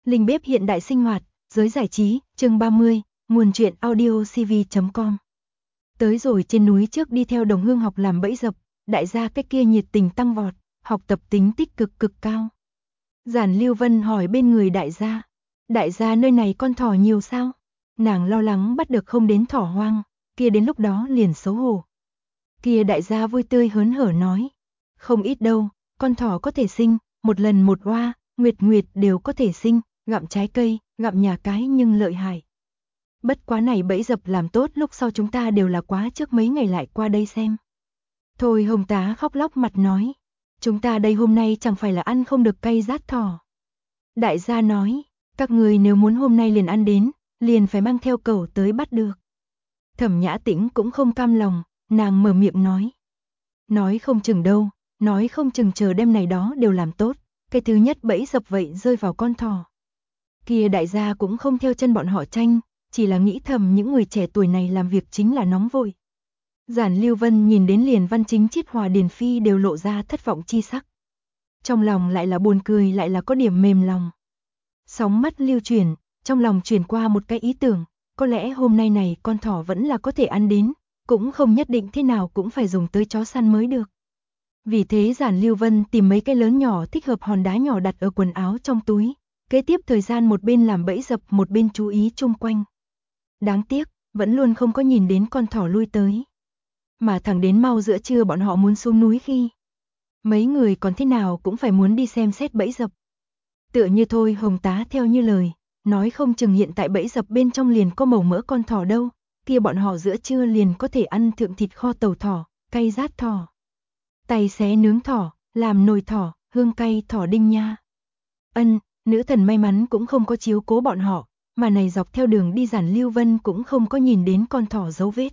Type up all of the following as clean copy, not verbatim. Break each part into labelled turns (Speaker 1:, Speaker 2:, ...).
Speaker 1: Linh bếp hiện đại sinh hoạt, giới giải trí, chương 30, nguồn truyện audio cv.com. Tới rồi trên núi trước đi theo đồng hương học làm bẫy dập, đại gia cái kia nhiệt tình tăng vọt, học tập tính tích cực cực cao. Giản Lưu Vân hỏi bên người đại gia nơi này con thỏ nhiều sao? Nàng lo lắng bắt được không đến thỏ hoang, kia đến lúc đó liền xấu hổ. Kia đại gia vui tươi hớn hở nói, không ít đâu, con thỏ có thể sinh, một lần một oa, nguyệt đều có thể sinh, gặm trái cây, gặm nhà cái nhưng lợi hại. Bất quá này bẫy dập làm tốt lúc sau chúng ta đều là quá trước mấy ngày lại qua đây xem. Thôi Hồng Tá khóc lóc mặt nói, chúng ta đây hôm nay chẳng phải là ăn không được cay rát thỏ. Đại gia nói, các người nếu muốn hôm nay liền ăn đến, liền phải mang theo cẩu tới bắt được. Thẩm Nhã Tĩnh cũng không cam lòng, nàng mở miệng nói không chừng đâu, nói không chừng chờ đêm này đó đều làm tốt, cái thứ nhất bẫy dập vậy rơi vào con thỏ. Kia đại gia cũng không theo chân bọn họ tranh, chỉ là nghĩ thầm những người trẻ tuổi này làm việc chính là nóng vội. Giản Lưu Vân nhìn đến liền Văn Chính Chiết Hòa Điền Phi đều lộ ra thất vọng chi sắc. Trong lòng lại là buồn cười lại là có điểm mềm lòng. Sóng mắt lưu chuyển, trong lòng chuyển qua một cái ý tưởng, có lẽ hôm nay này con thỏ vẫn là có thể ăn đến, cũng không nhất định thế nào cũng phải dùng tới chó săn mới được. Vì thế Giản Lưu Vân tìm mấy cái lớn nhỏ thích hợp hòn đá nhỏ đặt ở quần áo trong túi, kế tiếp thời gian một bên làm bẫy dập một bên chú ý chung quanh. Đáng tiếc, vẫn luôn không có nhìn đến con thỏ lui tới. Mà thẳng đến mau giữa trưa bọn họ muốn xuống núi khi. Mấy người còn thế nào cũng phải muốn đi xem xét bẫy dập. Tựa như thôi Hồng Tá theo như lời, nói không chừng hiện tại bẫy dập bên trong liền có màu mỡ con thỏ đâu, kia bọn họ giữa trưa liền có thể ăn thượng thịt kho tàu thỏ, cay rát thỏ. Tay xé nướng thỏ, làm nồi thỏ, hương cay thỏ đinh nha. Nữ thần may mắn cũng không có chiếu cố bọn họ, mà này dọc theo đường đi Giản Lưu Vân cũng không có nhìn đến con thỏ dấu vết.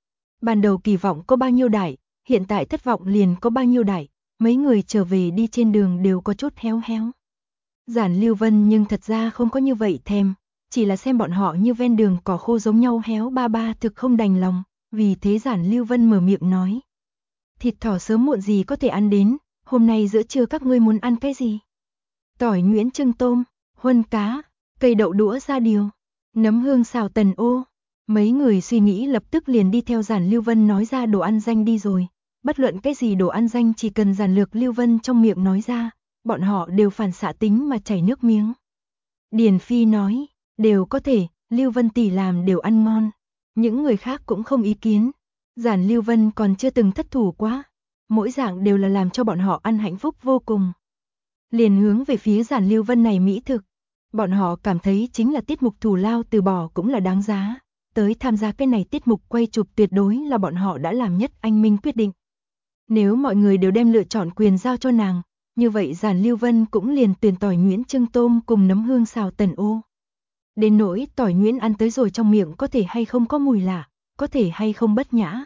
Speaker 1: Ban đầu kỳ vọng có bao nhiêu đại, hiện tại thất vọng liền có bao nhiêu đại, mấy người trở về đi trên đường đều có chút héo héo. Giản Lưu Vân nhưng thật ra không có như vậy thèm, chỉ là xem bọn họ như ven đường cỏ khô giống nhau héo ba thực không đành lòng, vì thế Giản Lưu Vân mở miệng nói. Thịt thỏ sớm muộn gì có thể ăn đến, hôm nay giữa trưa các ngươi muốn ăn cái gì? Tỏi nhuyễn trưng tôm, huân cá, cây đậu đũa ra điều, nấm hương xào tần ô. Mấy người suy nghĩ lập tức liền đi theo Giản Lưu Vân nói ra đồ ăn danh đi rồi. Bất luận cái gì đồ ăn danh chỉ cần giản lược Lưu Vân trong miệng nói ra, bọn họ đều phản xạ tính mà chảy nước miếng. Điền Phi nói, đều có thể, Lưu Vân tỷ làm đều ăn ngon. Những người khác cũng không ý kiến. Giản Lưu Vân còn chưa từng thất thủ quá. Mỗi dạng đều là làm cho bọn họ ăn hạnh phúc vô cùng. Liền hướng về phía Giản Lưu Vân này mỹ thực. Bọn họ cảm thấy chính là tiết mục thù lao từ bỏ cũng là đáng giá. Tới tham gia cái này tiết mục quay chụp tuyệt đối là bọn họ đã làm nhất anh minh quyết định. Nếu mọi người đều đem lựa chọn quyền giao cho nàng, như vậy Giản Lưu Vân cũng liền tuyển tỏi nhuyễn trưng tôm cùng nấm hương xào tần ô. Đến nỗi tỏi nhuyễn ăn tới rồi trong miệng có thể hay không có mùi lạ, có thể hay không bất nhã.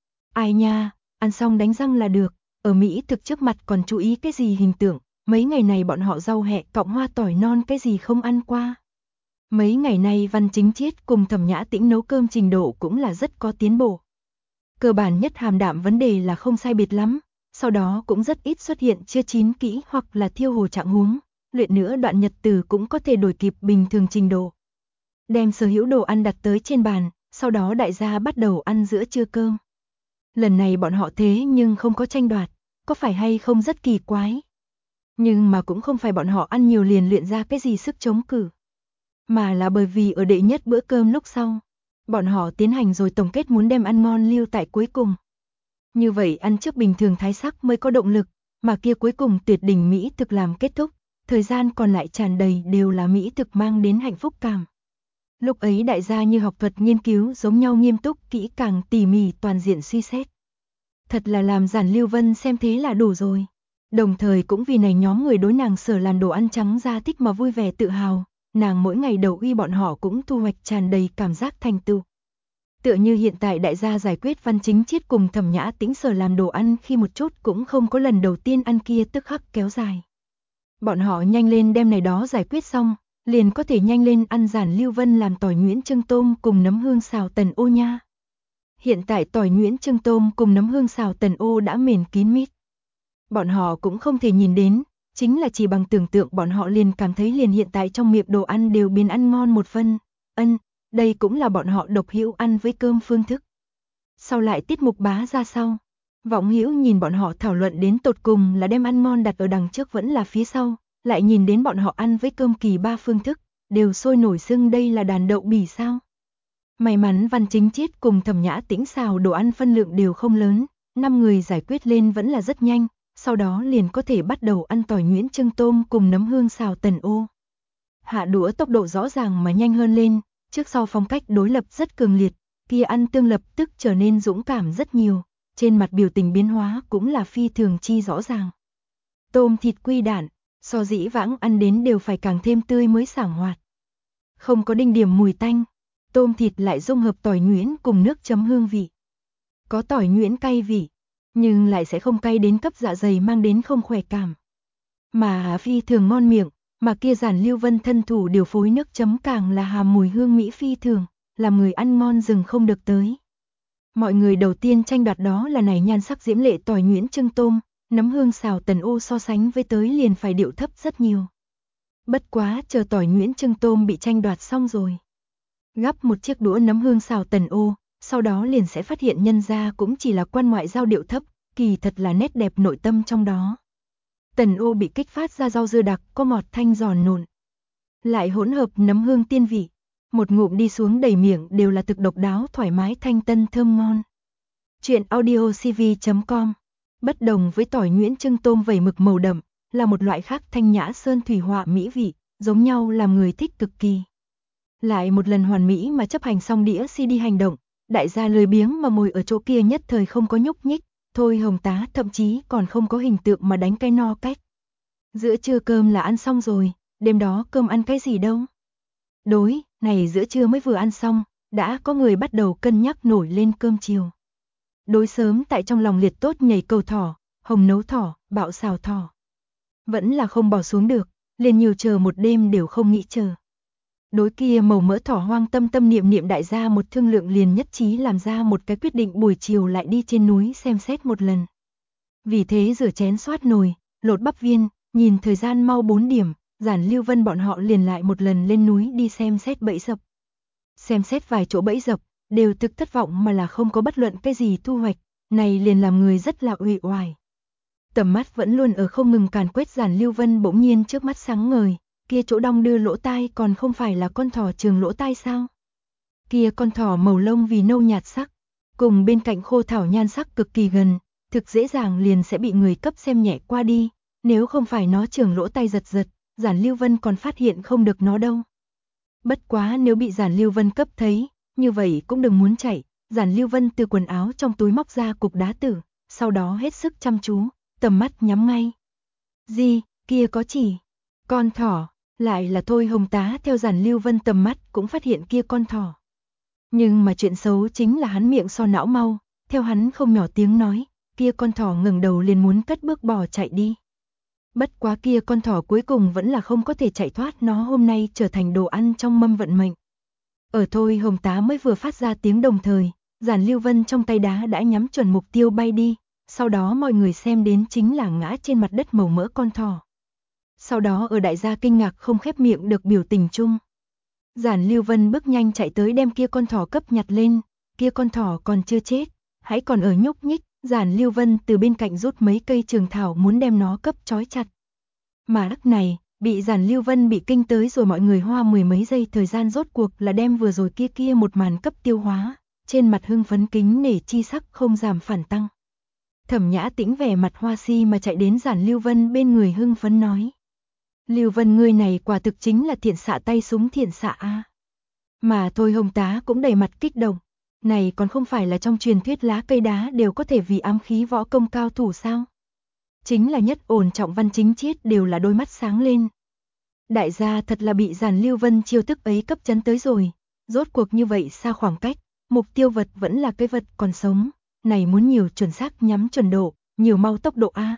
Speaker 1: Ai nha, ăn xong đánh răng là được, ở Mỹ thực trước mặt còn chú ý cái gì hình tượng, mấy ngày này bọn họ rau hẹ cọng hoa tỏi non cái gì không ăn qua. Mấy ngày nay Văn Chính Chiết cùng Thẩm Nhã Tĩnh nấu cơm trình độ cũng là rất có tiến bộ. Cơ bản nhất hàm đạm vấn đề là không sai biệt lắm, sau đó cũng rất ít xuất hiện chưa chín kỹ hoặc là thiêu hồ trạng huống, luyện nữa đoạn nhật từ cũng có thể đổi kịp bình thường trình độ. Đem sở hữu đồ ăn đặt tới trên bàn, sau đó đại gia bắt đầu ăn giữa trưa cơm. Lần này bọn họ thế nhưng không có tranh đoạt, có phải hay không rất kỳ quái. Nhưng mà cũng không phải bọn họ ăn nhiều liền luyện ra cái gì sức chống cự, mà là bởi vì ở đệ nhất bữa cơm lúc sau, bọn họ tiến hành rồi tổng kết muốn đem ăn ngon lưu tại cuối cùng. Như vậy ăn trước bình thường thái sắc mới có động lực, mà kia cuối cùng tuyệt đỉnh mỹ thực làm kết thúc, thời gian còn lại tràn đầy đều là mỹ thực mang đến hạnh phúc cảm. Lúc ấy đại gia như học thuật nghiên cứu giống nhau nghiêm túc, kỹ càng, tỉ mỉ, toàn diện suy xét. Thật là làm Giản Lưu Vân xem thế là đủ rồi. Đồng thời cũng vì này nhóm người đối nàng sở làm đồ ăn trắng ra thích mà vui vẻ tự hào, nàng mỗi ngày đầu uy bọn họ cũng thu hoạch tràn đầy cảm giác thành tựu. Tựa như hiện tại đại gia giải quyết Văn Chính Chiết cùng Thẩm Nhã Tĩnh sở làm đồ ăn khi một chút cũng không có lần đầu tiên ăn kia tức khắc kéo dài. Bọn họ nhanh lên đem này đó giải quyết xong, liền có thể nhanh lên ăn Giản Lưu Vân làm tỏi nhuyễn trưng tôm cùng nấm hương xào tần ô nha. Hiện tại tỏi nhuyễn trưng tôm cùng nấm hương xào tần ô đã mềm kín mít. Bọn họ cũng không thể nhìn đến, chính là chỉ bằng tưởng tượng bọn họ liền cảm thấy liền hiện tại trong miệng đồ ăn đều biến ăn ngon một phân. Đây cũng là bọn họ độc hữu ăn với cơm phương thức. Sau lại tiết mục bá ra sau, Võng Hữu nhìn bọn họ thảo luận đến tột cùng là đem ăn ngon đặt ở đằng trước vẫn là phía sau, lại nhìn đến bọn họ ăn với cơm kỳ ba phương thức, đều sôi nổi xưng đây là đàn đậu bỉ sao. May mắn Văn Chính Chiết cùng Thẩm Nhã Tĩnh xào đồ ăn phân lượng đều không lớn, 5 người giải quyết lên vẫn là rất nhanh, sau đó liền có thể bắt đầu ăn tỏi nhuyễn trưng tôm cùng nấm hương xào tần ô. Hạ đũa tốc độ rõ ràng mà nhanh hơn lên, trước sau phong cách đối lập rất cường liệt, kia ăn tương lập tức trở nên dũng cảm rất nhiều, trên mặt biểu tình biến hóa cũng là phi thường chi rõ ràng. Tôm thịt quy đản, so dĩ vãng ăn đến đều phải càng thêm tươi mới sảng hoạt. Không có đinh điểm mùi tanh, tôm thịt lại dung hợp tỏi nhuyễn cùng nước chấm hương vị. Có tỏi nhuyễn cay vị, nhưng lại sẽ không cay đến cấp dạ dày mang đến không khỏe cảm. Mà phi thường ngon miệng, mà kia Giản Lưu Vân thân thủ điều phối nước chấm càng là hàm mùi hương mỹ phi thường, làm người ăn ngon dừng không được tới. Mọi người đầu tiên tranh đoạt đó là này nhan sắc diễm lệ tỏi nhuyễn trưng tôm, nấm hương xào tần ô so sánh với tới liền phải điệu thấp rất nhiều. Bất quá chờ tỏi nhuyễn trưng tôm bị tranh đoạt xong rồi, gắp một chiếc đũa nấm hương xào tần ô, sau đó liền sẽ phát hiện nhân ra cũng chỉ là quan ngoại giao điệu thấp, kỳ thật là nét đẹp nội tâm trong đó. Tần ô bị kích phát ra rau dưa đặc, có ngọt thanh giòn nộn, lại hỗn hợp nấm hương tiên vị, một ngụm đi xuống đầy miệng đều là thực độc đáo thoải mái thanh tân thơm ngon. Chuyện audiocv.com. Bất đồng với tỏi nhuyễn trưng tôm vẩy mực màu đậm, là một loại khác thanh nhã sơn thủy họa mỹ vị, giống nhau làm người thích cực kỳ. Lại một lần hoàn mỹ mà chấp hành xong đĩa CD hành động, đại gia lười biếng mà ngồi ở chỗ kia nhất thời không có nhúc nhích, Thôi Hồng Tá thậm chí còn không có hình tượng mà đánh cái no cách. Giữa trưa cơm là ăn xong rồi, đêm đó cơm ăn cái gì đâu. Đối, này giữa trưa mới vừa ăn xong, đã có người bắt đầu cân nhắc nổi lên cơm chiều. Đối sớm tại trong lòng liệt tốt nhảy cầu thỏ, hồng nấu thỏ, bạo xào thỏ. Vẫn là không bỏ xuống được, liền nhiều chờ một đêm đều không nghĩ chờ. Đối kia màu mỡ thỏ hoang tâm tâm niệm niệm đại gia một thương lượng liền nhất trí làm ra một cái quyết định buổi chiều lại đi trên núi xem xét một lần. Vì thế rửa chén xoát nồi, lột bắp viên, nhìn thời gian mau 4 điểm, Giản Lưu Vân bọn họ liền lại một lần lên núi đi xem xét bẫy dập. Xem xét vài chỗ bẫy dập, đều thực thất vọng mà là không có bất luận cái gì thu hoạch, này liền làm người rất là uể oải. Tầm mắt vẫn luôn ở không ngừng càn quét Giản Lưu Vân bỗng nhiên trước mắt sáng ngời, kia chỗ đong đưa lỗ tai còn không phải là con thỏ trường lỗ tai sao? Kia con thỏ màu lông vì nâu nhạt sắc, cùng bên cạnh khô thảo nhan sắc cực kỳ gần, thực dễ dàng liền sẽ bị người cấp xem nhẹ qua đi, nếu không phải nó trường lỗ tai giật giật, Giản Lưu Vân còn phát hiện không được nó đâu. Bất quá nếu bị Giản Lưu Vân cấp thấy, như vậy cũng đừng muốn chạy, Giản Lưu Vân từ quần áo trong túi móc ra cục đá tử, sau đó hết sức chăm chú, tầm mắt nhắm ngay. Gì, kia có chỉ, con thỏ, lại là Thôi Hồng Tá theo Giản Lưu Vân tầm mắt cũng phát hiện kia con thỏ. Nhưng mà chuyện xấu chính là hắn miệng so não mau, theo hắn không nhỏ tiếng nói, kia con thỏ ngẩng đầu liền muốn cất bước bỏ chạy đi. Bất quá kia con thỏ cuối cùng vẫn là không có thể chạy thoát, nó hôm nay trở thành đồ ăn trong mâm vận mệnh. Ở Thôi Hồng Tá mới vừa phát ra tiếng đồng thời, Giản Lưu Vân trong tay đá đã nhắm chuẩn mục tiêu bay đi, sau đó mọi người xem đến chính là ngã trên mặt đất màu mỡ con thỏ. Sau đó ở đại gia kinh ngạc không khép miệng được biểu tình chung. Giản Lưu Vân bước nhanh chạy tới đem kia con thỏ cấp nhặt lên, kia con thỏ còn chưa chết, hãy còn ở nhúc nhích, Giản Lưu Vân từ bên cạnh rút mấy cây trường thảo muốn đem nó cấp trói chặt. Mà lúc này, bị Giản Lưu Vân bị kinh tới rồi mọi người hoa mười mấy giây thời gian rốt cuộc là đem vừa rồi kia một màn cấp tiêu hóa, trên mặt hưng phấn kính nể chi sắc không giảm phản tăng. Thẩm Nhã Tĩnh vẻ mặt hoa si mà chạy đến Giản Lưu Vân bên người hưng phấn nói. Lưu Vân ngươi này quả thực chính là thiện xạ tay súng thiện xạ a. Mà Thôi Hồng Tá cũng đầy mặt kích động, này còn không phải là trong truyền thuyết lá cây đá đều có thể vì ám khí võ công cao thủ sao? Chính là nhất ổn trọng Văn Chính Chiết đều là đôi mắt sáng lên. Đại gia thật là bị Giản Lưu Vân chiêu thức ấy cấp chấn tới rồi, rốt cuộc như vậy xa khoảng cách, mục tiêu vật vẫn là cái vật còn sống, này muốn nhiều chuẩn xác nhắm chuẩn độ, nhiều mau tốc độ a.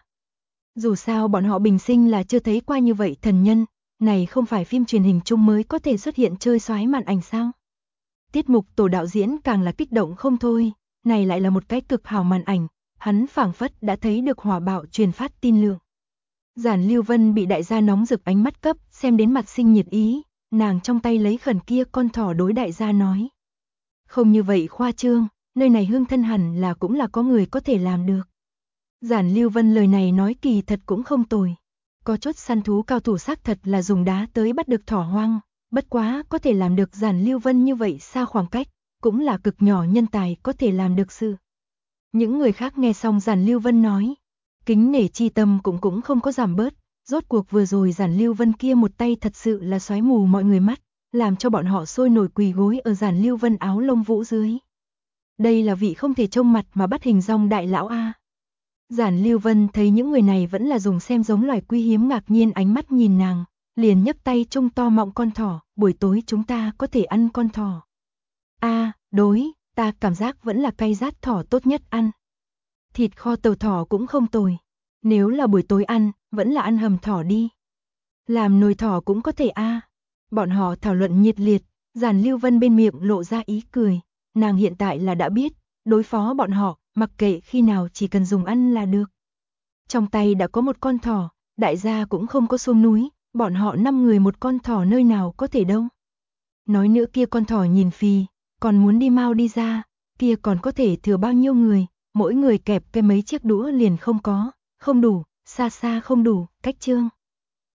Speaker 1: Dù sao bọn họ bình sinh là chưa thấy qua như vậy thần nhân, này không phải phim truyền hình chung mới có thể xuất hiện chơi xoái màn ảnh sao? Tiết mục tổ đạo diễn càng là kích động không thôi, này lại là một cái cực hảo màn ảnh, hắn phảng phất đã thấy được hỏa bạo truyền phát tin lượng. Giản Lưu Vân bị đại gia nóng rực ánh mắt cấp, xem đến mặt sinh nhiệt ý, nàng trong tay lấy khẩn kia con thỏ đối đại gia nói. Không như vậy khoa trương, nơi này hương thân hẳn là cũng là có người có thể làm được. Giản Lưu Vân lời này nói kỳ thật cũng không tồi. Có chút săn thú cao thủ xác thật là dùng đá tới bắt được thỏ hoang, bất quá có thể làm được Giản Lưu Vân như vậy xa khoảng cách, cũng là cực nhỏ nhân tài có thể làm được sự. Những người khác nghe xong Giản Lưu Vân nói, kính nể chi tâm cũng không có giảm bớt, rốt cuộc vừa rồi Giản Lưu Vân kia một tay thật sự là xoáy mù mọi người mắt, làm cho bọn họ sôi nổi quỳ gối ở Giản Lưu Vân áo lông vũ dưới. Đây là vị không thể trông mặt mà bắt hình dong đại lão a. Giản Lưu Vân thấy những người này vẫn là dùng xem giống loài quý hiếm ngạc nhiên ánh mắt nhìn nàng, liền nhấc tay trông to mọng con thỏ, buổi tối chúng ta có thể ăn con thỏ. Đối, ta cảm giác vẫn là cay rát thỏ tốt nhất ăn. Thịt kho tàu thỏ cũng không tồi. Nếu là buổi tối ăn, vẫn là ăn hầm thỏ đi. Làm nồi thỏ cũng có thể Bọn họ thảo luận nhiệt liệt, Giản Lưu Vân bên miệng lộ ra ý cười. Nàng hiện tại là đã biết, đối phó bọn họ, mặc kệ khi nào chỉ cần dùng ăn là được. Trong tay đã có một con thỏ, đại gia cũng không có xuống núi, bọn họ 5 người một con thỏ nơi nào có thể đâu. Nói nữa kia con thỏ nhìn phì, còn muốn đi mau đi ra, kia còn có thể thừa bao nhiêu người, mỗi người kẹp cái mấy chiếc đũa liền không có, không đủ, xa xa không đủ, cách trương.